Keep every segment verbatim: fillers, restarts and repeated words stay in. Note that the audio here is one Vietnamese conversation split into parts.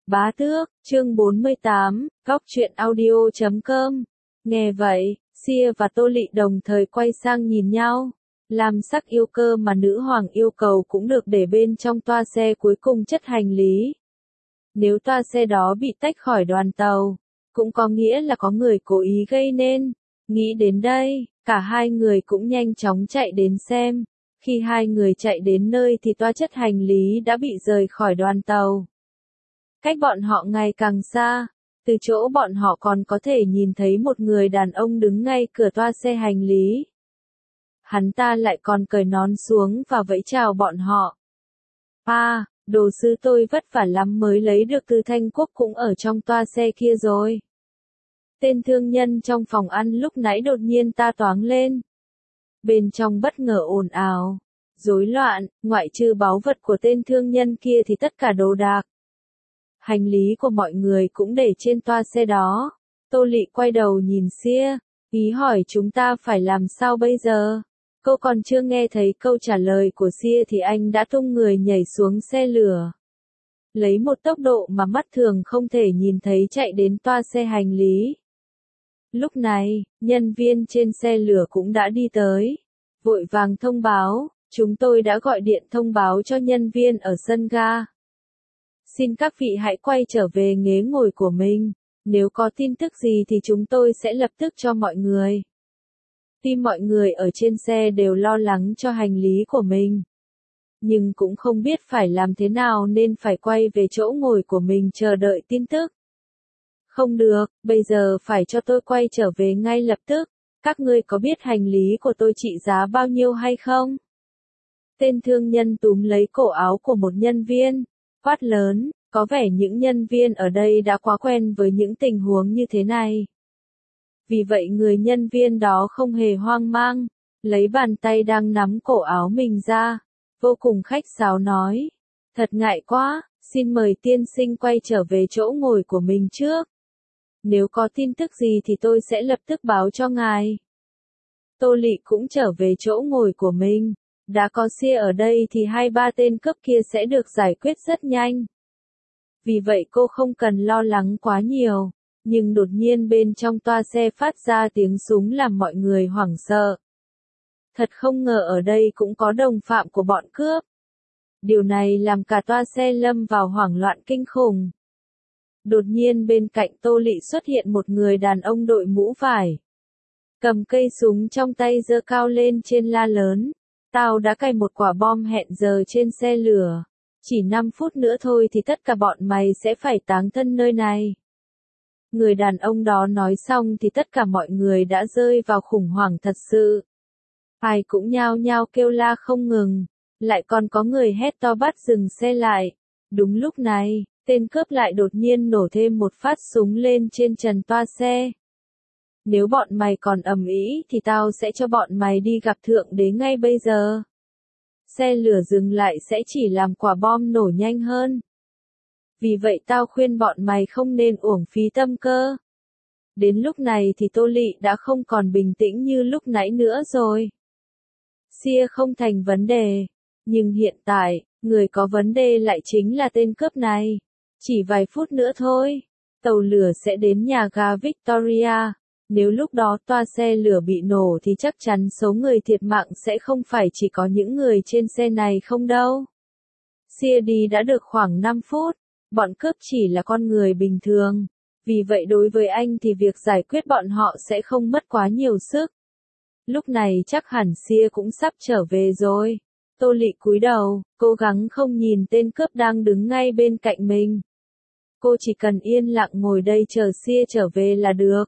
Bá tước, chương bốn mươi tám, góc truyện audio chấm com. Nghe vậy, Sia và Tô Lị đồng thời quay sang nhìn nhau. Làm sắc yêu cơ mà nữ hoàng yêu cầu cũng được để bên trong toa xe cuối cùng chất hành lý. Nếu toa xe đó bị tách khỏi đoàn tàu, cũng có nghĩa là có người cố ý gây nên. Nghĩ đến đây, cả hai người cũng nhanh chóng chạy đến xem. Khi hai người chạy đến nơi thì toa chất hành lý đã bị rời khỏi đoàn tàu. Cách bọn họ ngày càng xa, từ chỗ bọn họ còn có thể nhìn thấy một người đàn ông đứng ngay cửa toa xe hành lý. Hắn ta lại còn cởi nón xuống và vẫy chào bọn họ. À, đồ sứ tôi vất vả lắm mới lấy được từ Thanh Quốc cũng ở trong toa xe kia rồi. Tên thương nhân trong phòng ăn lúc nãy đột nhiên ta toáng lên. Bên trong bất ngờ ồn ào, rối loạn, ngoại trừ báu vật của tên thương nhân kia thì tất cả đồ đạc. Hành lý của mọi người cũng để trên toa xe đó. Tô Lị quay đầu nhìn Sia, ý hỏi chúng ta phải làm sao bây giờ. Cô còn chưa nghe thấy câu trả lời của Sia thì anh đã tung người nhảy xuống xe lửa. Lấy một tốc độ mà mắt thường không thể nhìn thấy chạy đến toa xe hành lý. Lúc này, nhân viên trên xe lửa cũng đã đi tới. Vội vàng thông báo, chúng tôi đã gọi điện thông báo cho nhân viên ở sân ga. Xin các vị hãy quay trở về ghế ngồi của mình. Nếu có tin tức gì thì chúng tôi sẽ lập tức cho mọi người. Tuy mọi người ở trên xe đều lo lắng cho hành lý của mình, nhưng cũng không biết phải làm thế nào nên phải quay về chỗ ngồi của mình chờ đợi tin tức. Không được, bây giờ phải cho tôi quay trở về ngay lập tức. Các ngươi có biết hành lý của tôi trị giá bao nhiêu hay không? Tên thương nhân túm lấy cổ áo của một nhân viên, quát lớn, có vẻ những nhân viên ở đây đã quá quen với những tình huống như thế này. Vì vậy người nhân viên đó không hề hoang mang, lấy bàn tay đang nắm cổ áo mình ra, vô cùng khách sáo nói, thật ngại quá, xin mời tiên sinh quay trở về chỗ ngồi của mình trước. Nếu có tin tức gì thì tôi sẽ lập tức báo cho ngài. Tô Lị cũng trở về chỗ ngồi của mình. Đã có Sia ở đây thì hai ba tên cướp kia sẽ được giải quyết rất nhanh. Vì vậy cô không cần lo lắng quá nhiều. Nhưng đột nhiên bên trong toa xe phát ra tiếng súng làm mọi người hoảng sợ. Thật không ngờ ở đây cũng có đồng phạm của bọn cướp. Điều này làm cả toa xe lâm vào hoảng loạn kinh khủng. Đột nhiên bên cạnh Tô Lị xuất hiện một người đàn ông đội mũ vải. Cầm cây súng trong tay giơ cao lên trên la lớn. Tao đã cài một quả bom hẹn giờ trên xe lửa. Chỉ năm phút nữa thôi thì tất cả bọn mày sẽ phải táng thân nơi này. Người đàn ông đó nói xong thì tất cả mọi người đã rơi vào khủng hoảng thật sự. Ai cũng nhao nhao kêu la không ngừng. Lại còn có người hét to bắt dừng xe lại. Đúng lúc này, tên cướp lại đột nhiên nổ thêm một phát súng lên trên trần toa xe. Nếu bọn mày còn ầm ĩ thì tao sẽ cho bọn mày đi gặp thượng đế ngay bây giờ. Xe lửa dừng lại sẽ chỉ làm quả bom nổ nhanh hơn. Vì vậy tao khuyên bọn mày không nên uổng phí tâm cơ. Đến lúc này thì Tô Lị đã không còn bình tĩnh như lúc nãy nữa rồi. Sia không thành vấn đề. Nhưng hiện tại, người có vấn đề lại chính là tên cướp này. Chỉ vài phút nữa thôi, tàu lửa sẽ đến nhà ga Victoria. Nếu lúc đó toa xe lửa bị nổ thì chắc chắn số người thiệt mạng sẽ không phải chỉ có những người trên xe này không đâu. Sia đi đã được khoảng năm phút, bọn cướp chỉ là con người bình thường. Vì vậy đối với anh thì việc giải quyết bọn họ sẽ không mất quá nhiều sức. Lúc này chắc hẳn Sia cũng sắp trở về rồi. Tô Lị cúi đầu, cố gắng không nhìn tên cướp đang đứng ngay bên cạnh mình. Cô chỉ cần yên lặng ngồi đây chờ Sia trở về là được.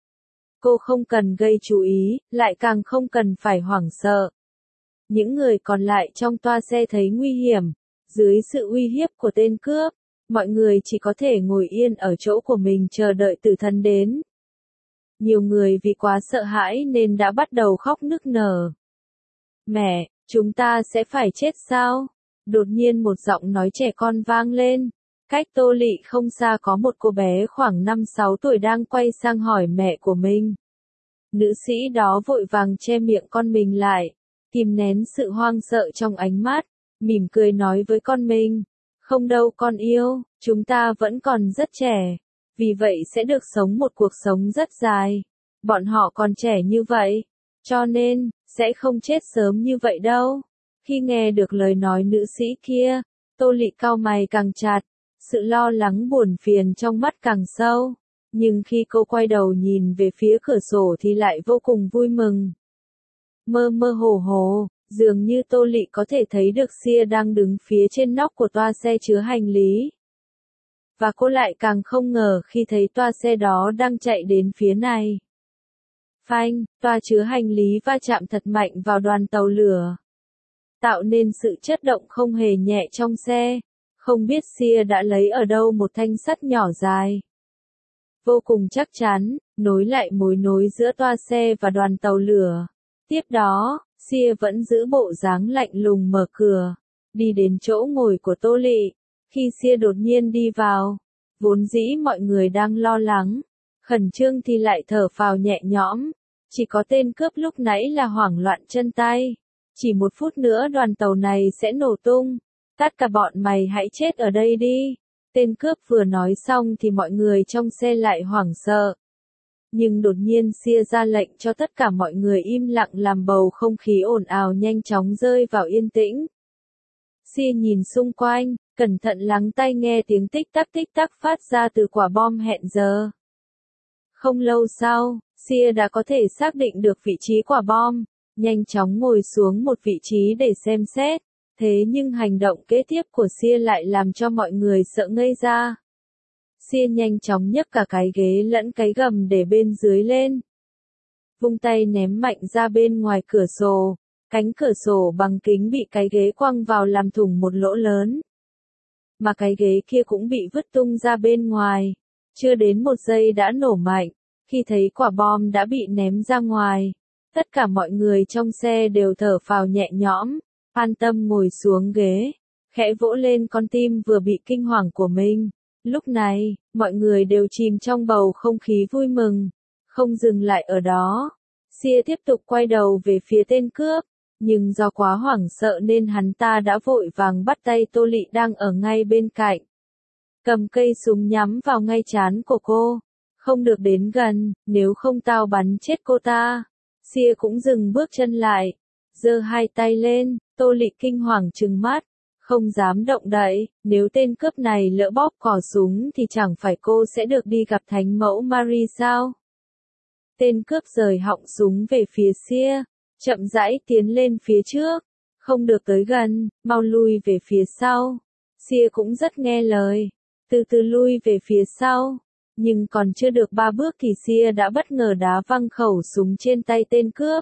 Cô không cần gây chú ý, lại càng không cần phải hoảng sợ. Những người còn lại trong toa xe thấy nguy hiểm. Dưới sự uy hiếp của tên cướp, mọi người chỉ có thể ngồi yên ở chỗ của mình chờ đợi tử thần đến. Nhiều người vì quá sợ hãi nên đã bắt đầu khóc nức nở. Mẹ, chúng ta sẽ phải chết sao? Đột nhiên một giọng nói trẻ con vang lên. Cách Tô Lị không xa có một cô bé khoảng năm sáu tuổi đang quay sang hỏi mẹ của mình. Nữ sĩ đó vội vàng che miệng con mình lại, kìm nén sự hoang sợ trong ánh mắt, mỉm cười nói với con mình. Không đâu con yêu, chúng ta vẫn còn rất trẻ, vì vậy sẽ được sống một cuộc sống rất dài. Bọn họ còn trẻ như vậy, cho nên, sẽ không chết sớm như vậy đâu. Khi nghe được lời nói nữ sĩ kia, Tô Lị cau mày càng chặt, sự lo lắng buồn phiền trong mắt càng sâu. Nhưng khi cô quay đầu nhìn về phía cửa sổ thì lại vô cùng vui mừng. Mơ mơ hồ hồ, dường như Tô Lị có thể thấy được Sia đang đứng phía trên nóc của toa xe chứa hành lý. Và cô lại càng không ngờ khi thấy toa xe đó đang chạy đến phía này. Phanh, toa chứa hành lý va chạm thật mạnh vào đoàn tàu lửa, tạo nên sự chấn động không hề nhẹ trong xe. Không biết Sia đã lấy ở đâu một thanh sắt nhỏ dài, vô cùng chắc chắn, nối lại mối nối giữa toa xe và đoàn tàu lửa. Tiếp đó, Sia vẫn giữ bộ dáng lạnh lùng mở cửa, đi đến chỗ ngồi của Tô Lị. Khi Sia đột nhiên đi vào, vốn dĩ mọi người đang lo lắng, khẩn trương thì lại thở phào nhẹ nhõm. Chỉ có tên cướp lúc nãy là hoảng loạn chân tay. Chỉ một phút nữa đoàn tàu này sẽ nổ tung. Tất cả bọn mày hãy chết ở đây đi. Tên cướp vừa nói xong thì mọi người trong xe lại hoảng sợ. Nhưng đột nhiên Sia ra lệnh cho tất cả mọi người im lặng làm bầu không khí ồn ào nhanh chóng rơi vào yên tĩnh. Sia nhìn xung quanh, cẩn thận lắng tai nghe tiếng tích tắc tích tắc phát ra từ quả bom hẹn giờ. Không lâu sau, Sia đã có thể xác định được vị trí quả bom, nhanh chóng ngồi xuống một vị trí để xem xét. Thế nhưng hành động kế tiếp của Sia lại làm cho mọi người sợ ngây ra. Sia nhanh chóng nhấc cả cái ghế lẫn cái gầm để bên dưới lên. Vung tay ném mạnh ra bên ngoài cửa sổ. Cánh cửa sổ bằng kính bị cái ghế quăng vào làm thủng một lỗ lớn. Mà cái ghế kia cũng bị vứt tung ra bên ngoài. Chưa đến một giây đã nổ mạnh. Khi thấy quả bom đã bị ném ra ngoài, tất cả mọi người trong xe đều thở phào nhẹ nhõm, an tâm ngồi xuống ghế, khẽ vỗ lên con tim vừa bị kinh hoàng của mình. Lúc này, mọi người đều chìm trong bầu không khí vui mừng. Không dừng lại ở đó, Sia tiếp tục quay đầu về phía tên cướp, nhưng do quá hoảng sợ nên hắn ta đã vội vàng bắt tay Tô Lị đang ở ngay bên cạnh. Cầm cây súng nhắm vào ngay trán của cô. Không được đến gần, nếu không tao bắn chết cô ta. Sia cũng dừng bước chân lại, giơ hai tay lên. Tô Lị kinh hoàng trừng mắt, không dám động đậy. Nếu tên cướp này lỡ bóp cò súng thì chẳng phải cô sẽ được đi gặp thánh mẫu Marie sao? Tên cướp rời họng súng về phía Sia, chậm rãi tiến lên phía trước. Không được tới gần, mau lui về phía sau. Sia cũng rất nghe lời, từ từ lui về phía sau. Nhưng còn chưa được ba bước thì Sia đã bất ngờ đá văng khẩu súng trên tay tên cướp.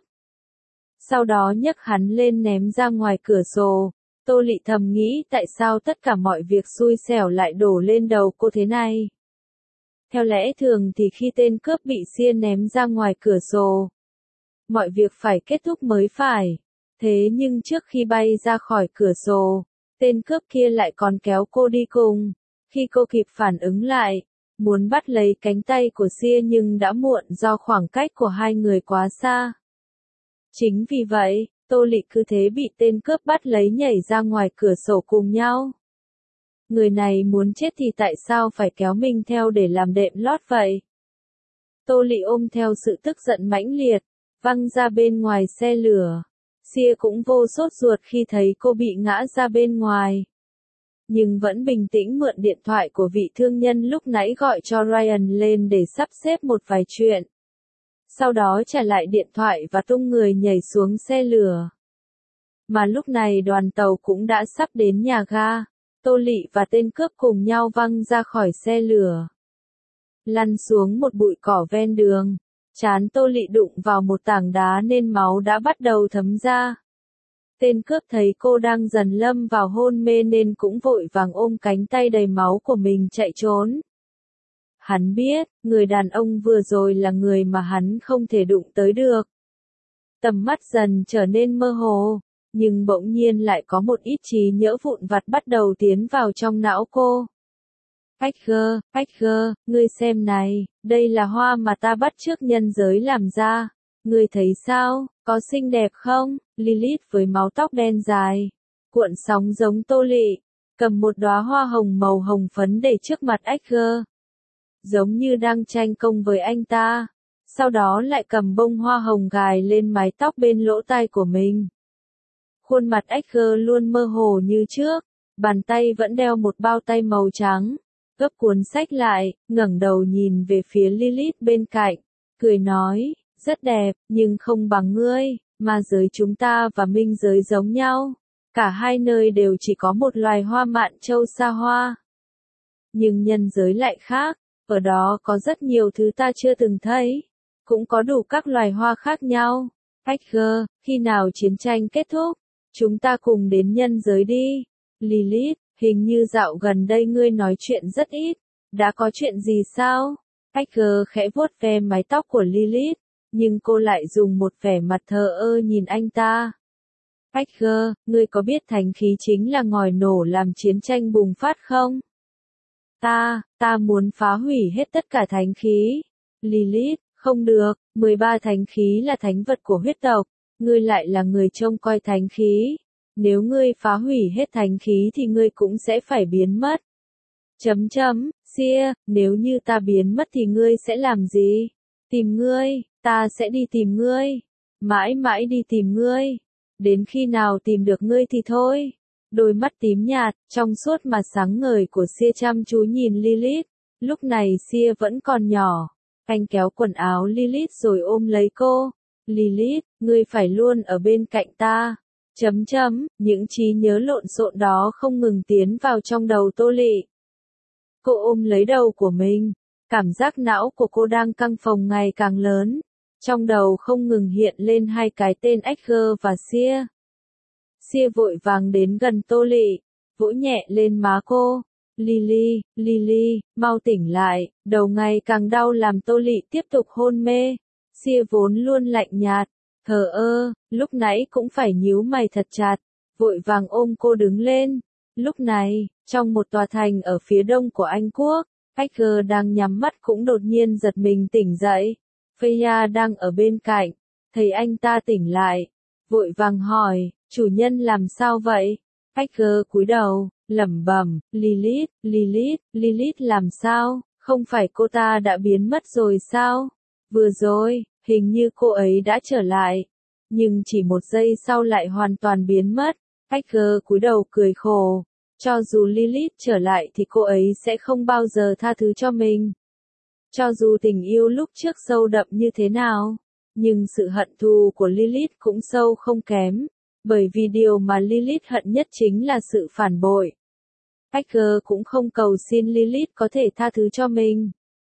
Sau đó nhấc hắn lên ném ra ngoài cửa sổ. Tô Lị thầm nghĩ tại sao tất cả mọi việc xui xẻo lại đổ lên đầu cô thế này. Theo lẽ thường thì khi tên cướp bị Sia ném ra ngoài cửa sổ, mọi việc phải kết thúc mới phải. Thế nhưng trước khi bay ra khỏi cửa sổ, tên cướp kia lại còn kéo cô đi cùng. Khi cô kịp phản ứng lại, muốn bắt lấy cánh tay của Sia nhưng đã muộn do khoảng cách của hai người quá xa. Chính vì vậy, Tô Lị cứ thế bị tên cướp bắt lấy nhảy ra ngoài cửa sổ cùng nhau. Người này muốn chết thì tại sao phải kéo mình theo để làm đệm lót vậy? Tô Lị ôm theo sự tức giận mãnh liệt, văng ra bên ngoài xe lửa. Sia cũng vô sốt ruột khi thấy cô bị ngã ra bên ngoài. Nhưng vẫn bình tĩnh mượn điện thoại của vị thương nhân lúc nãy gọi cho Ryan lên để sắp xếp một vài chuyện. Sau đó trả lại điện thoại và tung người nhảy xuống xe lửa. Mà lúc này đoàn tàu cũng đã sắp đến nhà ga. Tô Lị và tên cướp cùng nhau văng ra khỏi xe lửa, lăn xuống một bụi cỏ ven đường. Trán Tô Lị đụng vào một tảng đá nên máu đã bắt đầu thấm ra. Tên cướp thấy cô đang dần lâm vào hôn mê nên cũng vội vàng ôm cánh tay đầy máu của mình chạy trốn. Hắn biết, người đàn ông vừa rồi là người mà hắn không thể đụng tới được. Tầm mắt dần trở nên mơ hồ, nhưng bỗng nhiên lại có một ít trí nhớ vụn vặt bắt đầu tiến vào trong não cô. Edgar, Edgar, ngươi xem này, đây là hoa mà ta bắt chước nhân giới làm ra. Ngươi thấy sao, có xinh đẹp không? Lilith với mái tóc đen dài, cuộn sóng giống Tô Lị, cầm một đóa hoa hồng màu hồng phấn để trước mặt Edgar, giống như đang tranh công với anh ta. Sau đó lại cầm bông hoa hồng gài lên mái tóc bên lỗ tai của mình. Khuôn mặt Edgar luôn mơ hồ như trước, bàn tay vẫn đeo một bao tay màu trắng, gấp cuốn sách lại, ngẩng đầu nhìn về phía Lilith bên cạnh, cười nói, rất đẹp, nhưng không bằng ngươi, ma giới chúng ta và minh giới giống nhau. Cả hai nơi đều chỉ có một loài hoa mạn châu xa hoa. Nhưng nhân giới lại khác, ở đó có rất nhiều thứ ta chưa từng thấy, cũng có đủ các loài hoa khác nhau. Edgar, khi nào chiến tranh kết thúc, chúng ta cùng đến nhân giới đi. Lilith, hình như dạo gần đây ngươi nói chuyện rất ít, đã có chuyện gì sao? Edgar khẽ vuốt ve mái tóc của Lilith, nhưng cô lại dùng một vẻ mặt thờ ơ nhìn anh ta. Edgar, ngươi có biết thánh khí chính là ngòi nổ làm chiến tranh bùng phát không? Ta, ta muốn phá hủy hết tất cả thánh khí. Lilith, không được, mười ba thánh khí là thánh vật của huyết tộc, ngươi lại là người trông coi thánh khí. Nếu ngươi phá hủy hết thánh khí thì ngươi cũng sẽ phải biến mất. Chấm chấm, Seer, nếu như ta biến mất thì ngươi sẽ làm gì? Tìm ngươi, ta sẽ đi tìm ngươi. Mãi mãi đi tìm ngươi. Đến khi nào tìm được ngươi thì thôi. Đôi mắt tím nhạt, trong suốt mà sáng ngời của Seer chăm chú nhìn Lilith. Lúc này Seer vẫn còn nhỏ. Anh kéo quần áo Lilith rồi ôm lấy cô. Lilith, ngươi phải luôn ở bên cạnh ta. Chấm chấm, những trí nhớ lộn xộn đó không ngừng tiến vào trong đầu Tô Lị. Cô ôm lấy đầu của mình. Cảm giác não của cô đang căng phồng ngày càng lớn. Trong đầu không ngừng hiện lên hai cái tên Edgar và Seer. Seer vội vàng đến gần Tô Lị, vỗ nhẹ lên má cô. Lily, Lily, mau tỉnh lại, đầu ngày càng đau làm Tô Lị tiếp tục hôn mê. Seer vốn luôn lạnh nhạt, thờ ơ, lúc nãy cũng phải nhíu mày thật chặt, vội vàng ôm cô đứng lên. Lúc này, trong một tòa thành ở phía đông của Anh Quốc, Edgar đang nhắm mắt cũng đột nhiên giật mình tỉnh dậy. Freya đang ở bên cạnh, thấy anh ta tỉnh lại, vội vàng hỏi, chủ nhân làm sao vậy? Edgar cúi đầu, lẩm bẩm, Lilith, Lilith, Lilith làm sao? Không phải cô ta đã biến mất rồi sao? Vừa rồi, hình như cô ấy đã trở lại, nhưng chỉ một giây sau lại hoàn toàn biến mất. Edgar cúi đầu cười khổ, cho dù Lilith trở lại thì cô ấy sẽ không bao giờ tha thứ cho mình. Cho dù tình yêu lúc trước sâu đậm như thế nào, nhưng sự hận thù của Lilith cũng sâu không kém, bởi vì điều mà Lilith hận nhất chính là sự phản bội. Edgar cũng không cầu xin Lilith có thể tha thứ cho mình,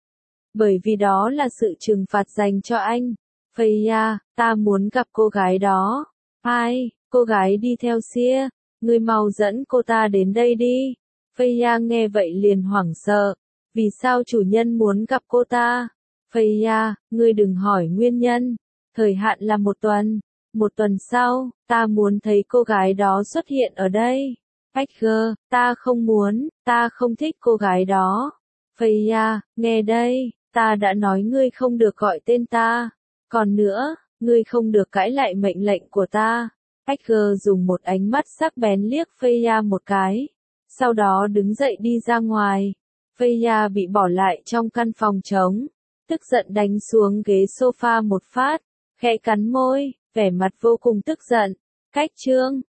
bởi vì đó là sự trừng phạt dành cho anh. Freya, ta muốn gặp cô gái đó. Ai, cô gái đi theo Seer, ngươi mau dẫn cô ta đến đây đi. Freya nghe vậy liền hoảng sợ. Vì sao chủ nhân muốn gặp cô ta? Freya, ngươi đừng hỏi nguyên nhân. Thời hạn là một tuần. Một tuần sau, ta muốn thấy cô gái đó xuất hiện ở đây. Edgar, ta không muốn, ta không thích cô gái đó. Freya, nghe đây, ta đã nói ngươi không được gọi tên ta. Còn nữa, ngươi không được cãi lại mệnh lệnh của ta. Edgar dùng một ánh mắt sắc bén liếc Freya một cái. Sau đó đứng dậy đi ra ngoài. Freya bị bỏ lại trong căn phòng trống. Tức giận đánh xuống ghế sofa một phát. Khẽ cắn môi, vẻ mặt vô cùng tức giận. Cách chương.